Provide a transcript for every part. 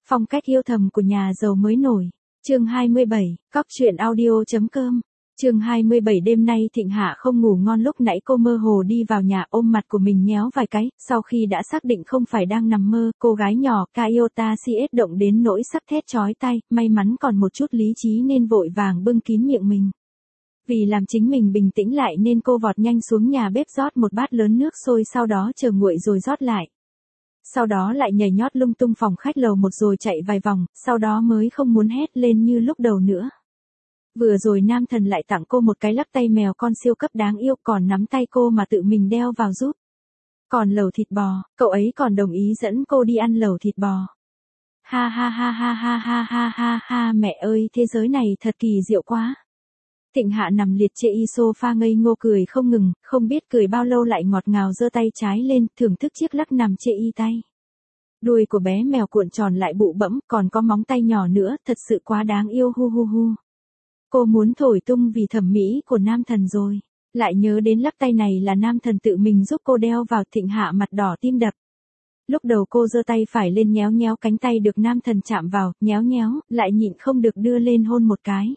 Phong cách yêu thầm của nhà giàu mới nổi. Chương 27, Cóc truyện audio.com. Chương 27 đêm nay Thịnh Hạ không ngủ ngon, lúc nãy cô mơ hồ đi vào nhà ôm mặt của mình nhéo vài cái, sau khi đã xác định không phải đang nằm mơ, cô gái nhỏ Kyota CS động đến nỗi sắp thét chói tai, may mắn còn một chút lý trí nên vội vàng bưng kín miệng mình. Vì làm chính mình bình tĩnh lại nên cô vọt nhanh xuống nhà bếp rót một bát lớn nước sôi, sau đó chờ nguội rồi rót lại. Sau đó lại nhảy nhót lung tung phòng khách lầu một rồi chạy vài vòng, sau đó mới không muốn hét lên như lúc đầu nữa. Vừa rồi nam thần lại tặng cô một cái lắc tay mèo con siêu cấp đáng yêu, còn nắm tay cô mà tự mình đeo vào giúp. Còn lẩu thịt bò, cậu ấy còn đồng ý dẫn cô đi ăn lẩu thịt bò. Ha ha ha ha ha ha ha ha ha, mẹ ơi thế giới này thật kỳ diệu quá. Thịnh Hạ nằm liệt trên sofa ngây ngô cười không ngừng, không biết cười bao lâu lại ngọt ngào giơ tay trái lên, thưởng thức chiếc lắc nằm trên tay. Đuôi của bé mèo cuộn tròn lại bụ bẫm, còn có móng tay nhỏ nữa, thật sự quá đáng yêu hu hu hu. Cô muốn thổi tung vì thẩm mỹ của nam thần rồi. Lại nhớ đến lắc tay này là nam thần tự mình giúp cô đeo vào. Thịnh Hạ mặt đỏ tim đập. Lúc đầu cô giơ tay phải lên nhéo nhéo cánh tay được nam thần chạm vào, nhéo nhéo, lại nhịn không được đưa lên hôn một cái.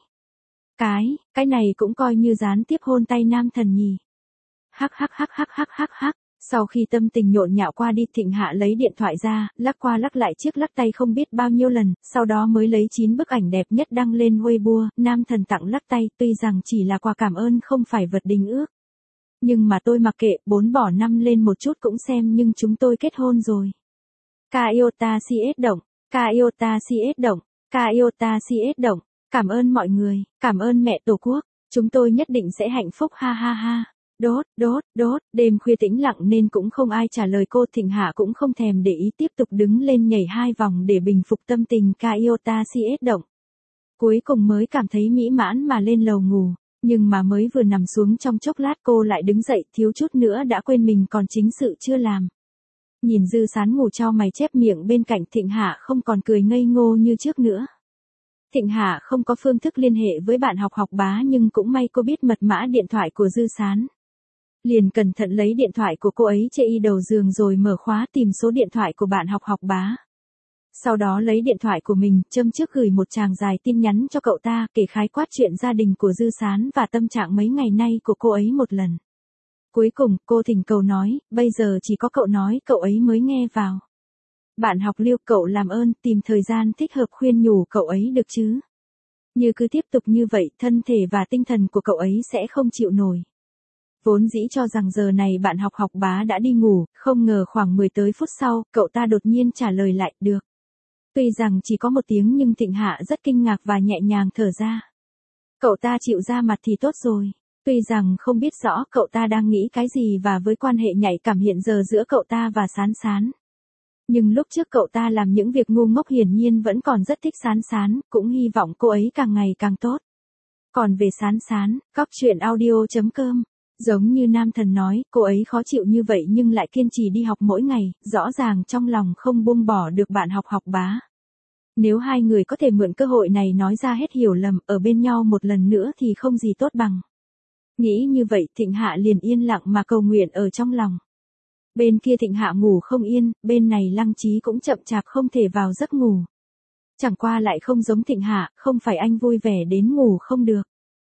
Cái này cũng coi như gián tiếp hôn tay nam thần nhỉ. Hắc hắc hắc hắc hắc hắc hắc. Sau khi tâm tình nhộn nhạo qua đi, Thịnh Hạ lấy điện thoại ra, lắc qua lắc lại chiếc lắc tay không biết bao nhiêu lần, sau đó mới lấy 9 bức ảnh đẹp nhất đăng lên Weibo. Nam thần tặng lắc tay, tuy rằng chỉ là quà cảm ơn không phải vật đính ước. Nhưng mà tôi mặc kệ, 4 bỏ 5 lên một chút cũng xem, nhưng chúng tôi kết hôn rồi. Kyota CS động, Kyota CS động, Kyota CS động. Cảm ơn mọi người, cảm ơn mẹ Tổ quốc, chúng tôi nhất định sẽ hạnh phúc ha ha ha. Đốt, đêm khuya tĩnh lặng nên cũng không ai trả lời cô. Thịnh Hạ cũng không thèm để ý, tiếp tục đứng lên nhảy 2 vòng để bình phục tâm tình. Kyota CS động. Cuối cùng mới cảm thấy mỹ mãn mà lên lầu ngủ, nhưng mà mới vừa nằm xuống trong chốc lát cô lại đứng dậy, thiếu chút nữa đã quên mình còn chính sự chưa làm. Nhìn Dư Sán ngủ chau mày chép miệng bên cạnh, Thịnh Hạ không còn cười ngây ngô như trước nữa. Thịnh Hạ không có phương thức liên hệ với bạn học bá, nhưng cũng may cô biết mật mã điện thoại của Dư Sán. Liền cẩn thận lấy điện thoại của cô ấy chê đầu giường rồi mở khóa tìm số điện thoại của bạn học bá. Sau đó lấy điện thoại của mình, châm trước gửi một tràng dài tin nhắn cho cậu ta, kể khái quát chuyện gia đình của Dư Sán và tâm trạng mấy ngày nay của cô ấy một lần. Cuối cùng, cô thỉnh cầu nói, bây giờ chỉ có cậu nói cậu ấy mới nghe vào. Bạn học Lưu, cậu làm ơn tìm thời gian thích hợp khuyên nhủ cậu ấy được chứ. Như cứ tiếp tục như vậy, thân thể và tinh thần của cậu ấy sẽ không chịu nổi. Vốn dĩ cho rằng giờ này bạn học bá đã đi ngủ, không ngờ khoảng 10 tới phút sau, cậu ta đột nhiên trả lời lại, được. Tuy rằng chỉ có một tiếng nhưng Thịnh Hạ rất kinh ngạc và nhẹ nhàng thở ra. Cậu ta chịu ra mặt thì tốt rồi. Tuy rằng không biết rõ cậu ta đang nghĩ cái gì và với quan hệ nhạy cảm hiện giờ giữa cậu ta và Sán Sán. Nhưng lúc trước cậu ta làm những việc ngu ngốc hiển nhiên vẫn còn rất thích Sán Sán, cũng hy vọng cô ấy càng ngày càng tốt. Còn về Sán Sán, Cóc truyện audio.com. Giống như nam thần nói, cô ấy khó chịu như vậy nhưng lại kiên trì đi học mỗi ngày, rõ ràng trong lòng không buông bỏ được bạn học bá. Nếu hai người có thể mượn cơ hội này nói ra hết hiểu lầm, ở bên nhau một lần nữa thì không gì tốt bằng. Nghĩ như vậy, Thịnh Hạ liền yên lặng mà cầu nguyện ở trong lòng. Bên kia Thịnh Hạ ngủ không yên, bên này Lăng Chí cũng chậm chạp không thể vào giấc ngủ. Chẳng qua lại không giống Thịnh Hạ, không phải anh vui vẻ đến ngủ không được.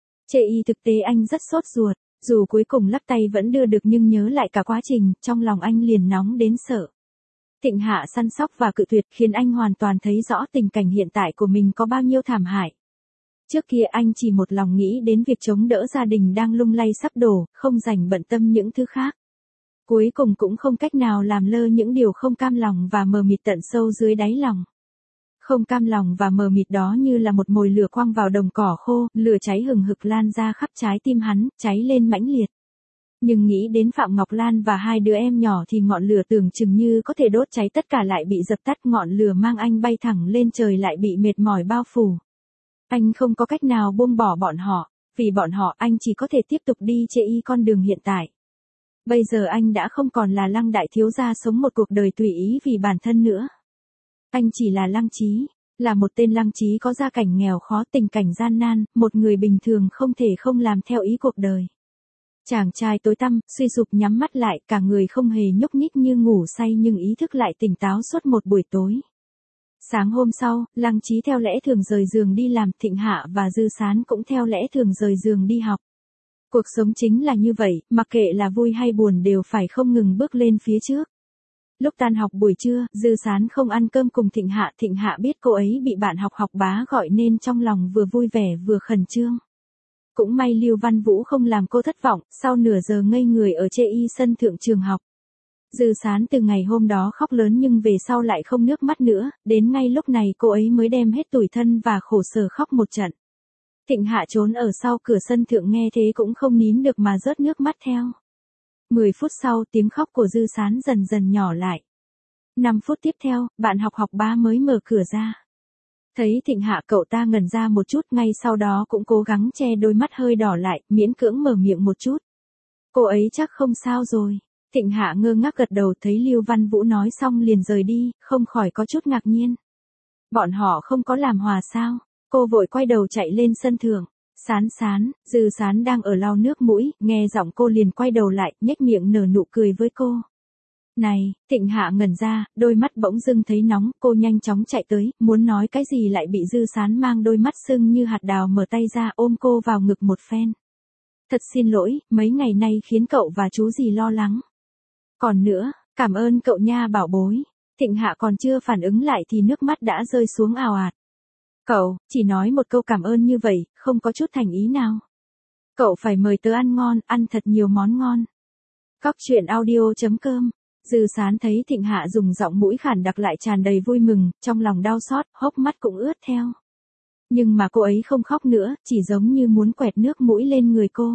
Thực tế anh rất sốt ruột, dù cuối cùng lắc tay vẫn đưa được nhưng nhớ lại cả quá trình, trong lòng anh liền nóng đến sợ. Thịnh Hạ săn sóc và cự tuyệt khiến anh hoàn toàn thấy rõ tình cảnh hiện tại của mình có bao nhiêu thảm hại. Trước kia anh chỉ một lòng nghĩ đến việc chống đỡ gia đình đang lung lay sắp đổ, không dành bận tâm những thứ khác. Cuối cùng cũng không cách nào làm lơ những điều không cam lòng và mờ mịt tận sâu dưới đáy lòng. Không cam lòng và mờ mịt đó như là một mồi lửa quăng vào đồng cỏ khô, lửa cháy hừng hực lan ra khắp trái tim hắn, cháy lên mãnh liệt. Nhưng nghĩ đến Phạm Ngọc Lan và 2 đứa em nhỏ thì ngọn lửa tưởng chừng như có thể đốt cháy tất cả lại bị dập tắt, ngọn lửa mang anh bay thẳng lên trời lại bị mệt mỏi bao phủ. Anh không có cách nào buông bỏ bọn họ, vì bọn họ anh chỉ có thể tiếp tục đi con đường hiện tại. Bây giờ anh đã không còn là Lăng đại thiếu gia sống một cuộc đời tùy ý vì bản thân nữa. Anh chỉ là Lăng Chí, là một tên Lăng Chí có gia cảnh nghèo khó, tình cảnh gian nan, một người bình thường không thể không làm theo ý cuộc đời. Chàng trai tối tăm, suy sụp nhắm mắt lại, cả người không hề nhúc nhích như ngủ say nhưng ý thức lại tỉnh táo suốt một buổi tối. Sáng hôm sau, Lăng Chí theo lẽ thường rời giường đi làm, Thịnh Hạ và Dư Sán cũng theo lẽ thường rời giường đi học. Cuộc sống chính là như vậy, mặc kệ là vui hay buồn đều phải không ngừng bước lên phía trước. Lúc tan học buổi trưa, Dư Sán không ăn cơm cùng Thịnh Hạ biết cô ấy bị bạn học bá gọi nên trong lòng vừa vui vẻ vừa khẩn trương. Cũng may Lưu Văn Vũ không làm cô thất vọng, sau nửa giờ ngây người ở chê y sân thượng trường học. Dư Sán từ ngày hôm đó khóc lớn nhưng về sau lại không nước mắt nữa, đến ngay lúc này cô ấy mới đem hết tủi thân và khổ sở khóc một trận. Thịnh Hạ trốn ở sau cửa sân thượng nghe thế cũng không nín được mà rớt nước mắt theo. 10 phút sau tiếng khóc của Dư Sán dần dần nhỏ lại. 5 phút tiếp theo, bạn học bá mới mở cửa ra. Thấy Thịnh Hạ cậu ta ngẩn ra một chút, ngay sau đó cũng cố gắng che đôi mắt hơi đỏ lại, miễn cưỡng mở miệng một chút. Cô ấy chắc không sao rồi. Thịnh Hạ ngơ ngác gật đầu, thấy Lưu Văn Vũ nói xong liền rời đi, không khỏi có chút ngạc nhiên. Bọn họ không có làm hòa sao? Cô vội quay đầu chạy lên sân thượng. Sán, Dư Sán đang ở lau nước mũi, nghe giọng cô liền quay đầu lại, nhếch miệng nở nụ cười với cô. Này, Thịnh Hạ ngẩn ra, đôi mắt bỗng dưng thấy nóng, cô nhanh chóng chạy tới, muốn nói cái gì lại bị Dư Sán mang đôi mắt sưng như hạt đào mở tay ra ôm cô vào ngực một phen. Thật xin lỗi, mấy ngày nay khiến cậu và chú gì lo lắng. Còn nữa, cảm ơn cậu nha bảo bối. Thịnh Hạ còn chưa phản ứng lại thì nước mắt đã rơi xuống ào ạt. Cậu, chỉ nói một câu cảm ơn như vậy, không có chút thành ý nào. Cậu phải mời tớ ăn ngon, ăn thật nhiều món ngon. Cóc truyện audio.com. Dư Sán thấy Thịnh Hạ dùng giọng mũi khản đặc lại tràn đầy vui mừng, trong lòng đau xót, hốc mắt cũng ướt theo. Nhưng mà cô ấy không khóc nữa, chỉ giống như muốn quẹt nước mũi lên người cô.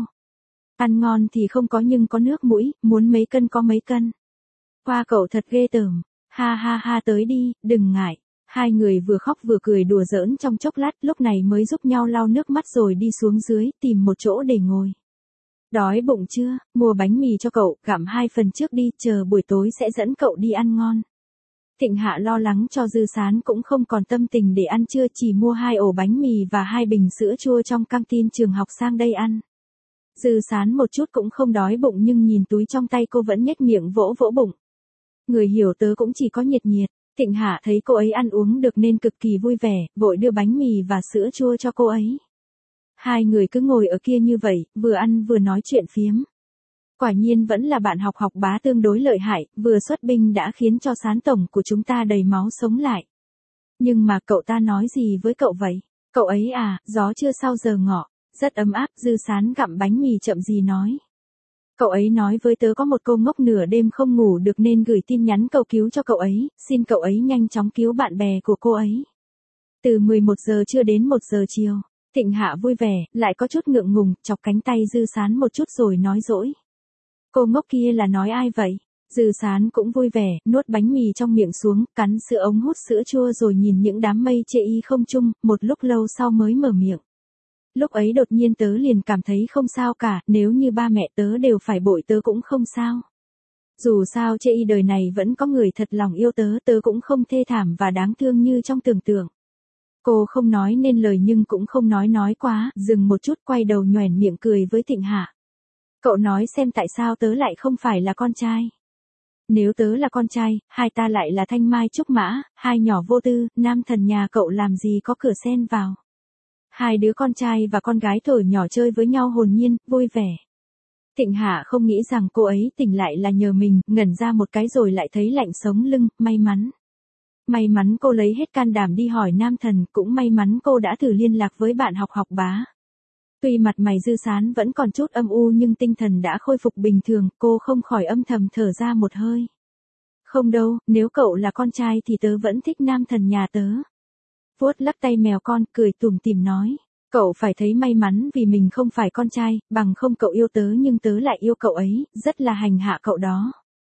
Ăn ngon thì không có nhưng có nước mũi, muốn mấy cân có mấy cân. Qua cậu thật ghê tởm. Ha tới đi, đừng ngại. Hai người vừa khóc vừa cười đùa giỡn trong chốc lát, lúc này mới giúp nhau lau nước mắt rồi đi xuống dưới, tìm một chỗ để ngồi. Đói bụng chưa, mua bánh mì cho cậu, gặm 2 phần trước đi, chờ buổi tối sẽ dẫn cậu đi ăn ngon. Thịnh Hạ lo lắng cho Dư Sán cũng không còn tâm tình để ăn trưa, chỉ mua 2 ổ bánh mì và 2 bình sữa chua trong căng tin trường học sang đây ăn. Dư Sán một chút cũng không đói bụng nhưng nhìn túi trong tay cô vẫn nhếch miệng vỗ bụng. Người hiểu tớ cũng chỉ có nhiệt. Thịnh Hạ thấy cô ấy ăn uống được nên cực kỳ vui vẻ, vội đưa bánh mì và sữa chua cho cô ấy. Hai người cứ ngồi ở kia như vậy, vừa ăn vừa nói chuyện phiếm. Quả nhiên vẫn là bạn học bá tương đối lợi hại, vừa xuất binh đã khiến cho Sán tổng của chúng ta đầy máu sống lại. Nhưng mà cậu ta nói gì với cậu vậy? Cậu ấy à, gió chưa sau giờ ngọ, rất ấm áp. Dư Sán gặm bánh mì chậm gì nói. Cậu ấy nói với tớ có một cô ngốc nửa đêm không ngủ được nên gửi tin nhắn cầu cứu cho cậu ấy, xin cậu ấy nhanh chóng cứu bạn bè của cô ấy. Từ 11 giờ trưa đến 1 giờ chiều, Thịnh Hạ vui vẻ, lại có chút ngượng ngùng, chọc cánh tay Dư Sán một chút rồi nói dỗi. Cô ngốc kia là nói ai vậy? Dư Sán cũng vui vẻ, nuốt bánh mì trong miệng xuống, cắn sữa ống hút sữa chua rồi nhìn những đám mây chê y không trung, một lúc lâu sau mới mở miệng. Lúc ấy đột nhiên tớ liền cảm thấy không sao cả, nếu như ba mẹ tớ đều phải bội tớ cũng không sao. Dù sao chê y đời này vẫn có người thật lòng yêu tớ, tớ cũng không thê thảm và đáng thương như trong tưởng tượng. Cô không nói nên lời nhưng cũng không nói quá, dừng một chút quay đầu nhoẻn miệng cười với Thịnh Hạ. Cậu nói xem tại sao tớ lại không phải là con trai. Nếu tớ là con trai, hai ta lại là thanh mai trúc mã, hai nhỏ vô tư, nam thần nhà cậu làm gì có cửa xen vào. Hai đứa con trai và con gái thuở nhỏ chơi với nhau hồn nhiên, vui vẻ. Thịnh Hạ không nghĩ rằng cô ấy tỉnh lại là nhờ mình, ngẩn ra một cái rồi lại thấy lạnh sống lưng, may mắn. May mắn cô lấy hết can đảm đi hỏi nam thần, cũng may mắn cô đã thử liên lạc với bạn học bá. Tuy mặt mày Dư Sán vẫn còn chút âm u nhưng tinh thần đã khôi phục bình thường, cô không khỏi âm thầm thở ra một hơi. Không đâu, nếu cậu là con trai thì tớ vẫn thích nam thần nhà tớ. Vuốt lắc tay mèo con, cười tủm tỉm nói. Cậu phải thấy may mắn vì mình không phải con trai, bằng không cậu yêu tớ nhưng tớ lại yêu cậu ấy, rất là hành hạ cậu đó.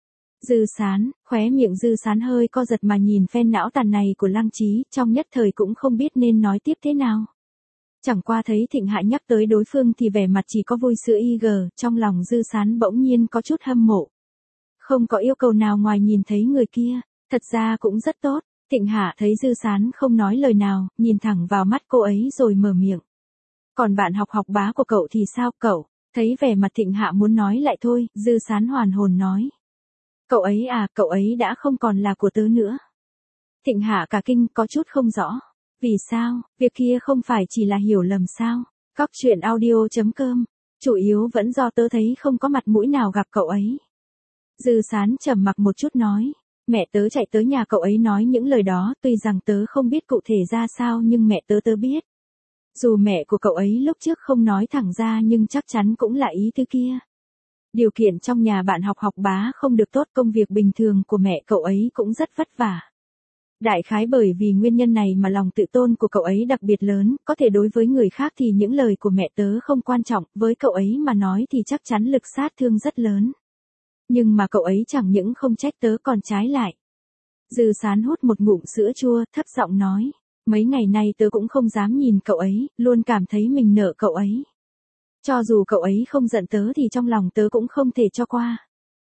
Dư Sán, khóe miệng Dư Sán hơi co giật mà nhìn phen não tàn này của Lăng Chí, trong nhất thời cũng không biết nên nói tiếp thế nào. Chẳng qua thấy Thịnh Hạ nhắc tới đối phương thì vẻ mặt chỉ có vui sữa y gờ, trong lòng Dư Sán bỗng nhiên có chút hâm mộ. Không có yêu cầu nào ngoài nhìn thấy người kia, thật ra cũng rất tốt. Thịnh Hạ thấy Dư Sán không nói lời nào, nhìn thẳng vào mắt cô ấy rồi mở miệng. Còn bạn học bá của cậu thì sao cậu? Thấy vẻ mặt Thịnh Hạ muốn nói lại thôi, Dư Sán hoàn hồn nói. Cậu ấy à, cậu ấy đã không còn là của tớ nữa. Thịnh Hạ cả kinh, có chút không rõ. Vì sao, việc kia không phải chỉ là hiểu lầm sao? Cóc truyện audio.com. Chủ yếu vẫn do tớ thấy không có mặt mũi nào gặp cậu ấy. Dư Sán trầm mặc một chút nói. Mẹ tớ chạy tới nhà cậu ấy nói những lời đó, tuy rằng tớ không biết cụ thể ra sao nhưng mẹ tớ biết. Dù mẹ của cậu ấy lúc trước không nói thẳng ra nhưng chắc chắn cũng là ý thứ kia. Điều kiện trong nhà bạn học bá không được tốt, công việc bình thường của mẹ cậu ấy cũng rất vất vả. Đại khái bởi vì nguyên nhân này mà lòng tự tôn của cậu ấy đặc biệt lớn, có thể đối với người khác thì những lời của mẹ tớ không quan trọng, với cậu ấy mà nói thì chắc chắn lực sát thương rất lớn. Nhưng mà cậu ấy chẳng những không trách tớ còn trái lại. Dư Sán hút một ngụm sữa chua, thấp giọng nói. Mấy ngày nay tớ cũng không dám nhìn cậu ấy, luôn cảm thấy mình nợ cậu ấy. Cho dù cậu ấy không giận tớ thì trong lòng tớ cũng không thể cho qua.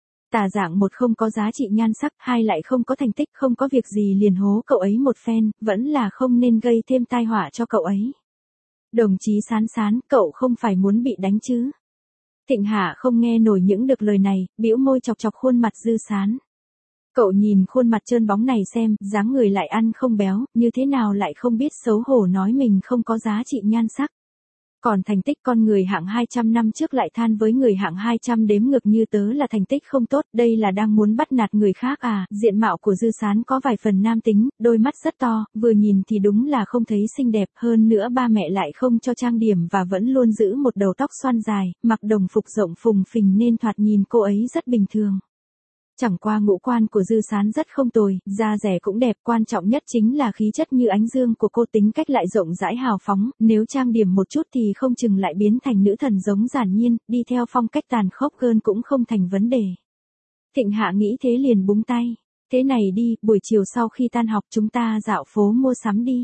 Tà dạng một không có giá trị nhan sắc, hai lại không có thành tích, không có việc gì liền hố cậu ấy một phen, vẫn là không nên gây thêm tai họa cho cậu ấy. Đồng chí Sán, cậu không phải muốn bị đánh chứ? Thịnh Hạ không nghe nổi những được lời này, bĩu môi chọc chọc khuôn mặt Dư Sán. Cậu nhìn khuôn mặt trơn bóng này xem, dáng người lại ăn không béo, như thế nào lại không biết xấu hổ nói mình không có giá trị nhan sắc. Còn thành tích con người hạng 200 năm trước lại than với người hạng 200 đếm ngược như tớ là thành tích không tốt, đây là đang muốn bắt nạt người khác à? Diện mạo của Dư Sán có vài phần nam tính, đôi mắt rất to, vừa nhìn thì đúng là không thấy xinh đẹp, hơn nữa ba mẹ lại không cho trang điểm và vẫn luôn giữ một đầu tóc xoăn dài, mặc đồng phục rộng phùng phình nên thoạt nhìn cô ấy rất bình thường. Chẳng qua ngũ quan của Dư Sán rất không tồi, da dẻ cũng đẹp, quan trọng nhất chính là khí chất như ánh dương của cô, tính cách lại rộng rãi hào phóng, nếu trang điểm một chút thì không chừng lại biến thành nữ thần giống giản nhiên, đi theo phong cách tàn khốc hơn cũng không thành vấn đề. Thịnh Hạ nghĩ thế liền búng tay. Thế này đi, buổi chiều sau khi tan học chúng ta dạo phố mua sắm đi.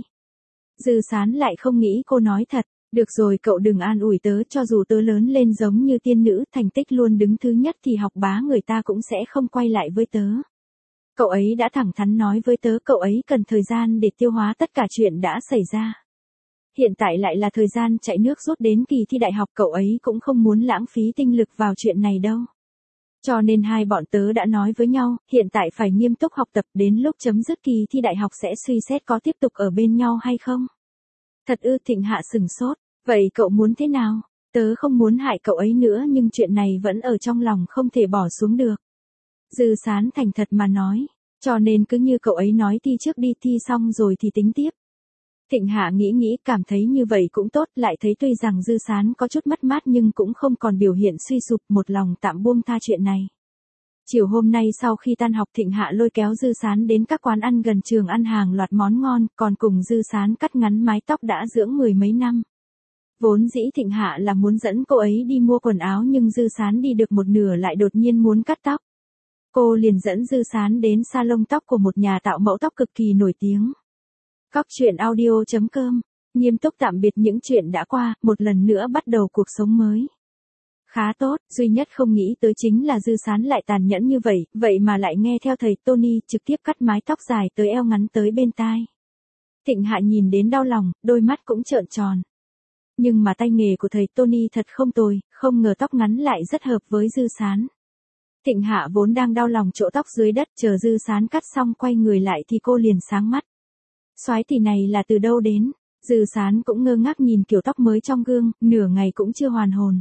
Dư Sán lại không nghĩ cô nói thật. Được rồi, cậu đừng an ủi tớ, cho dù tớ lớn lên giống như tiên nữ, thành tích luôn đứng thứ nhất thì học bá người ta cũng sẽ không quay lại với tớ. Cậu ấy đã thẳng thắn nói với tớ cậu ấy cần thời gian để tiêu hóa tất cả chuyện đã xảy ra. Hiện tại lại là thời gian chạy nước rút đến kỳ thi đại học, cậu ấy cũng không muốn lãng phí tinh lực vào chuyện này đâu. Cho nên hai bọn tớ đã nói với nhau, hiện tại phải nghiêm túc học tập, đến lúc chấm dứt kỳ thi đại học sẽ suy xét có tiếp tục ở bên nhau hay không. Thật ư? Thịnh Hạ sừng sốt. Vậy cậu muốn thế nào? Tớ không muốn hại cậu ấy nữa nhưng chuyện này vẫn ở trong lòng không thể bỏ xuống được. Dư Sán thành thật mà nói. Cho nên cứ như cậu ấy nói thi trước đi, thi xong rồi thì tính tiếp. Thịnh Hạ nghĩ cảm thấy như vậy cũng tốt, lại thấy tuy rằng Dư Sán có chút mất mát nhưng cũng không còn biểu hiện suy sụp, một lòng tạm buông tha chuyện này. Chiều hôm nay sau khi tan học Thịnh Hạ lôi kéo Dư Sán đến các quán ăn gần trường ăn hàng loạt món ngon, còn cùng Dư Sán cắt ngắn mái tóc đã dưỡng mười mấy năm. Vốn dĩ Thịnh Hạ là muốn dẫn cô ấy đi mua quần áo nhưng Dư Sán đi được một nửa lại đột nhiên muốn cắt tóc. Cô liền dẫn Dư Sán đến salon tóc của một nhà tạo mẫu tóc cực kỳ nổi tiếng. Cóc truyện audio.com, nghiêm túc tạm biệt những chuyện đã qua, một lần nữa bắt đầu cuộc sống mới. Khá tốt, duy nhất không nghĩ tới chính là Dư Sán lại tàn nhẫn như vậy, vậy mà lại nghe theo thầy Tony trực tiếp cắt mái tóc dài tới eo ngắn tới bên tai. Thịnh Hạ nhìn đến đau lòng, đôi mắt cũng trợn tròn. Nhưng mà tay nghề của thầy Tony thật không tồi, không ngờ tóc ngắn lại rất hợp với Dư Sán. Thịnh Hạ vốn đang đau lòng chỗ tóc dưới đất, chờ Dư Sán cắt xong quay người lại thì cô liền sáng mắt. Soái tỷ này là từ đâu đến? Dư Sán cũng ngơ ngác nhìn kiểu tóc mới trong gương, nửa ngày cũng chưa hoàn hồn.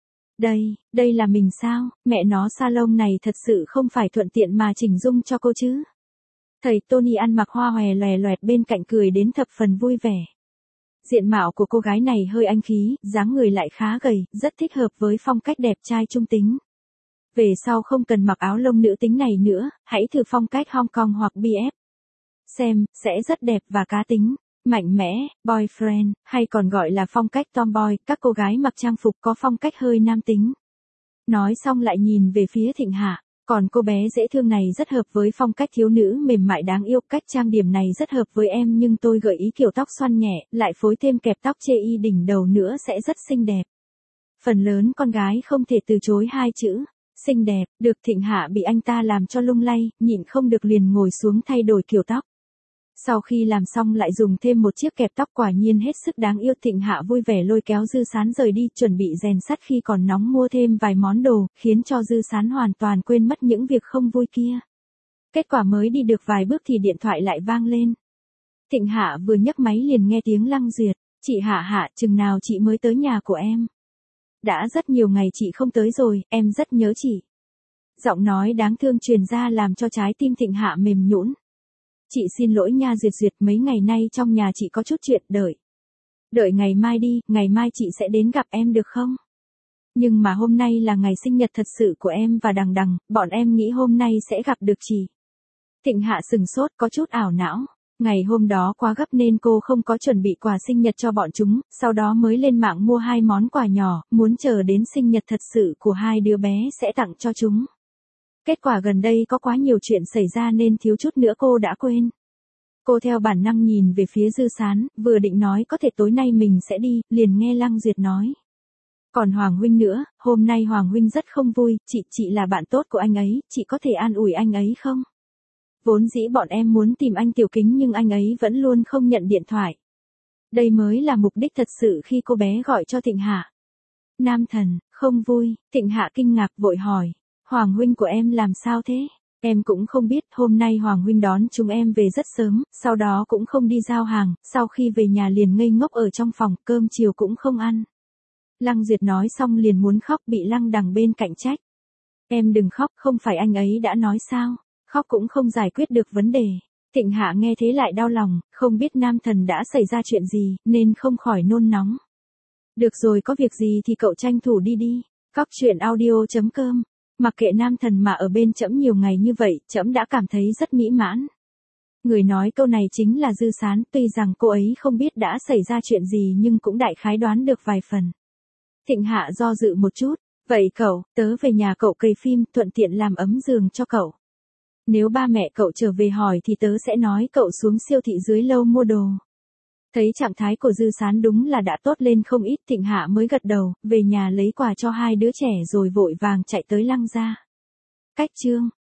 Đây là mình sao? Mẹ nó, salon này thật sự không phải thuận tiện mà chỉnh dung cho cô chứ? Thầy Tony ăn mặc hoa hòe loè loẹt bên cạnh cười đến thập phần vui vẻ. Diện mạo của cô gái này hơi anh khí, dáng người lại khá gầy, rất thích hợp với phong cách đẹp trai trung tính. Về sau không cần mặc áo lông nữ tính này nữa, hãy thử phong cách Hong Kong hoặc BF. Xem, sẽ rất đẹp và cá tính. Mạnh mẽ, boyfriend, hay còn gọi là phong cách tomboy, các cô gái mặc trang phục có phong cách hơi nam tính. Nói xong lại nhìn về phía Thịnh Hạ, còn cô bé dễ thương này rất hợp với phong cách thiếu nữ mềm mại đáng yêu, cách trang điểm này rất hợp với em nhưng tôi gợi ý kiểu tóc xoăn nhẹ, lại phối thêm kẹp tóc chê y đỉnh đầu nữa sẽ rất xinh đẹp. Phần lớn con gái không thể từ chối hai chữ, xinh đẹp, được. Thịnh Hạ bị anh ta làm cho lung lay, nhịn không được liền ngồi xuống thay đổi kiểu tóc. Sau khi làm xong lại dùng thêm một chiếc kẹp tóc, quả nhiên hết sức đáng yêu. Thịnh Hạ vui vẻ lôi kéo Dư Sán rời đi, chuẩn bị rèn sắt khi còn nóng mua thêm vài món đồ, khiến cho Dư Sán hoàn toàn quên mất những việc không vui kia. Kết quả mới đi được vài bước thì điện thoại lại vang lên. Thịnh Hạ vừa nhấc máy liền nghe tiếng Lăng Duyệt. Chị Hạ Hạ, chừng nào chị mới tới nhà của em? Đã rất nhiều ngày chị không tới rồi, em rất nhớ chị. Giọng nói đáng thương truyền ra làm cho trái tim Thịnh Hạ mềm nhũn. Chị xin lỗi nha Duyệt Duyệt, mấy ngày nay trong nhà chị có chút chuyện, đợi ngày mai đi, ngày mai chị sẽ đến gặp em được không? Nhưng mà hôm nay là ngày sinh nhật thật sự của em và Đằng Đằng, bọn em nghĩ hôm nay sẽ gặp được chị. Thịnh Hạ sừng sốt, có chút ảo não. Ngày hôm đó quá gấp nên cô không có chuẩn bị quà sinh nhật cho bọn chúng, sau đó mới lên mạng mua 2 món quà nhỏ, muốn chờ đến sinh nhật thật sự của 2 đứa bé sẽ tặng cho chúng. Kết quả gần đây có quá nhiều chuyện xảy ra nên thiếu chút nữa cô đã quên. Cô theo bản năng nhìn về phía Dư Sán, vừa định nói có thể tối nay mình sẽ đi, liền nghe Lăng Duyệt nói. Còn Hoàng huynh nữa, hôm nay Hoàng huynh rất không vui, chị là bạn tốt của anh ấy, chị có thể an ủi anh ấy không? Vốn dĩ bọn em muốn tìm anh Tiểu Kính nhưng anh ấy vẫn luôn không nhận điện thoại. Đây mới là mục đích thật sự khi cô bé gọi cho Thịnh Hạ. Nam thần, không vui, Thịnh Hạ kinh ngạc vội hỏi. Hoàng huynh của em làm sao thế? Em cũng không biết, hôm nay Hoàng huynh đón chúng em về rất sớm, sau đó cũng không đi giao hàng, sau khi về nhà liền ngây ngốc ở trong phòng, cơm chiều cũng không ăn. Lăng Duyệt nói xong liền muốn khóc, bị Lăng Đằng bên cạnh trách. Em đừng khóc, không phải anh ấy đã nói sao? Khóc cũng không giải quyết được vấn đề. Thịnh Hạ nghe thế lại đau lòng, không biết nam thần đã xảy ra chuyện gì, nên không khỏi nôn nóng. Được rồi, có việc gì thì cậu tranh thủ đi đi. Cóc truyện audio.com. Mặc kệ nam thần mà ở bên trẫm nhiều ngày như vậy, trẫm đã cảm thấy rất mỹ mãn. Người nói câu này chính là Dư Sán, tuy rằng cô ấy không biết đã xảy ra chuyện gì nhưng cũng đại khái đoán được vài phần. Thịnh Hạ do dự một chút, vậy cậu, tớ về nhà cậu cày phim, thuận tiện làm ấm giường cho cậu. Nếu ba mẹ cậu trở về hỏi thì tớ sẽ nói cậu xuống siêu thị dưới lâu mua đồ. Thấy trạng thái của Dư Sán đúng là đã tốt lên không ít, Thịnh Hạ mới gật đầu, về nhà lấy quà cho 2 đứa trẻ rồi vội vàng chạy tới Lăng gia. Cách chương